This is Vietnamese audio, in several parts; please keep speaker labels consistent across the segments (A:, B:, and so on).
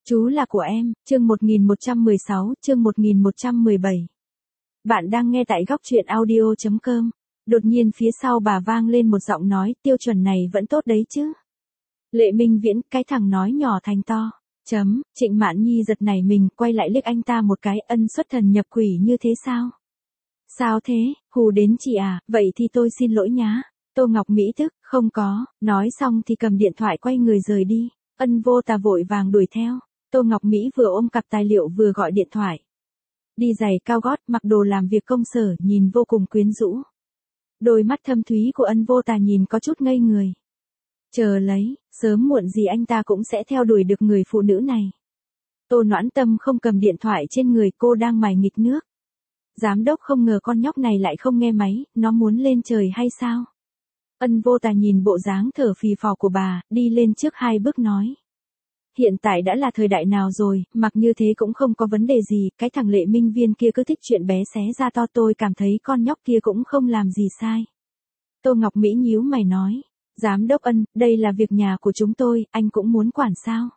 A: Chú là của em, chương 1116, chương 1117. Bạn đang nghe tại góc truyện audio.com. Đột nhiên phía sau bà vang lên một giọng nói, tiêu chuẩn này vẫn tốt đấy chứ. Lệ Minh Viễn, cái thằng nói nhỏ thành to. Trịnh Mạn Nhi giật nảy mình, quay lại liếc anh ta một cái, ân xuất thần nhập quỷ như thế sao? Sao thế, hù đến chị à, vậy thì tôi xin lỗi nhá. Tô Ngọc Mỹ tức, không có, nói xong thì cầm điện thoại quay người rời đi. Ân vô tà vội vàng đuổi theo. Tô Ngọc Mỹ vừa ôm cặp tài liệu vừa gọi điện thoại. Đi giày cao gót, mặc đồ làm việc công sở, nhìn vô cùng quyến rũ. Đôi mắt thâm thúy của Ân vô tà nhìn có chút ngây người. Chờ lấy, sớm muộn gì anh ta cũng sẽ theo đuổi được người phụ nữ này. Tô Noãn Tâm không cầm điện thoại trên người, cô đang mải nghịch nước. Giám đốc không ngờ con nhóc này lại không nghe máy, nó muốn lên trời hay sao? Ân vô tà nhìn bộ dáng thở phì phò của bà, đi lên trước 2 bước nói. Hiện tại đã là thời đại nào rồi, mặc như thế cũng không có vấn đề gì, cái thằng Lệ Minh Viên kia cứ thích chuyện bé xé ra to, tôi cảm thấy con nhóc kia cũng không làm gì sai. Tô Ngọc Mỹ nhíu mày nói, giám đốc Ân, đây là việc nhà của chúng tôi, anh cũng muốn quản sao?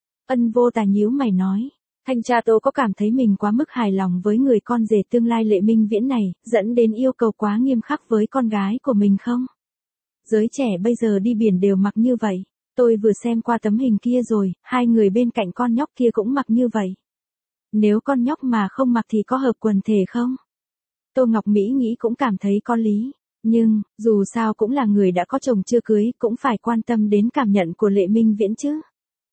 A: Ân vô tà nhíu mày nói, thanh tra Tô có cảm thấy mình quá mức hài lòng với người con rể tương lai Lệ Minh Viễn này, dẫn đến yêu cầu quá nghiêm khắc với con gái của mình không? Giới trẻ bây giờ đi biển đều mặc như vậy. Tôi vừa xem qua tấm hình kia rồi, 2 người bên cạnh con nhóc kia cũng mặc như vậy. Nếu con nhóc mà không mặc thì có hợp quần thể không? Tô Ngọc Mỹ nghĩ cũng cảm thấy có lý. Nhưng, dù sao cũng là người đã có chồng chưa cưới, cũng phải quan tâm đến cảm nhận của Lệ Minh Viễn chứ.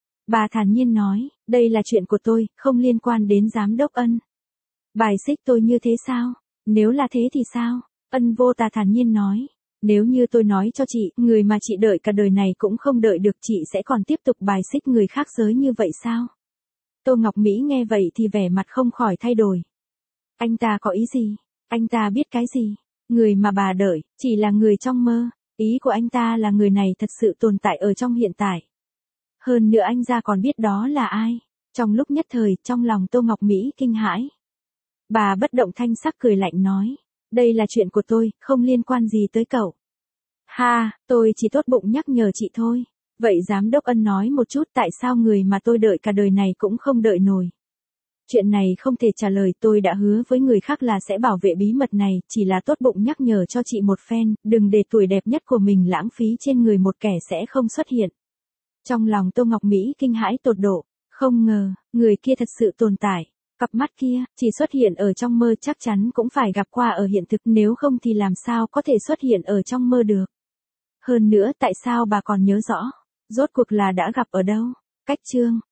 A: Bà thản nhiên nói, đây là chuyện của tôi, không liên quan đến giám đốc Ân. Bài xích tôi như thế sao? Nếu là thế thì sao? Ân vô tà thản nhiên nói. Nếu như tôi nói cho chị, người mà chị đợi cả đời này cũng không đợi được, chị sẽ còn tiếp tục bài xích người khác giới như vậy sao? Tô Ngọc Mỹ nghe vậy thì vẻ mặt không khỏi thay đổi. Anh ta có ý gì? Anh ta biết cái gì? Người mà bà đợi, chỉ là người trong mơ. Ý của anh ta là người này thật sự tồn tại ở trong hiện tại. Hơn nữa anh ra còn biết đó là ai. Trong lúc nhất thời, trong lòng Tô Ngọc Mỹ kinh hãi. Bà bất động thanh sắc cười lạnh nói. Đây là chuyện của tôi, không liên quan gì tới cậu. Ha, tôi chỉ tốt bụng nhắc nhở chị thôi. Vậy giám đốc Ân nói một chút tại sao người mà tôi đợi cả đời này cũng không đợi nổi. Chuyện này không thể trả lời, tôi đã hứa với người khác là sẽ bảo vệ bí mật này, chỉ là tốt bụng nhắc nhở cho chị một phen, đừng để tuổi đẹp nhất của mình lãng phí trên người một kẻ sẽ không xuất hiện. Trong lòng Tô Ngọc Mỹ kinh hãi tột độ, không ngờ, người kia thật sự tồn tại. Cặp mắt kia, chỉ xuất hiện ở trong mơ chắc chắn cũng phải gặp qua ở hiện thực, nếu không thì làm sao có thể xuất hiện ở trong mơ được. Hơn nữa tại sao bà còn nhớ rõ, rốt cuộc là đã gặp ở đâu? Cách chương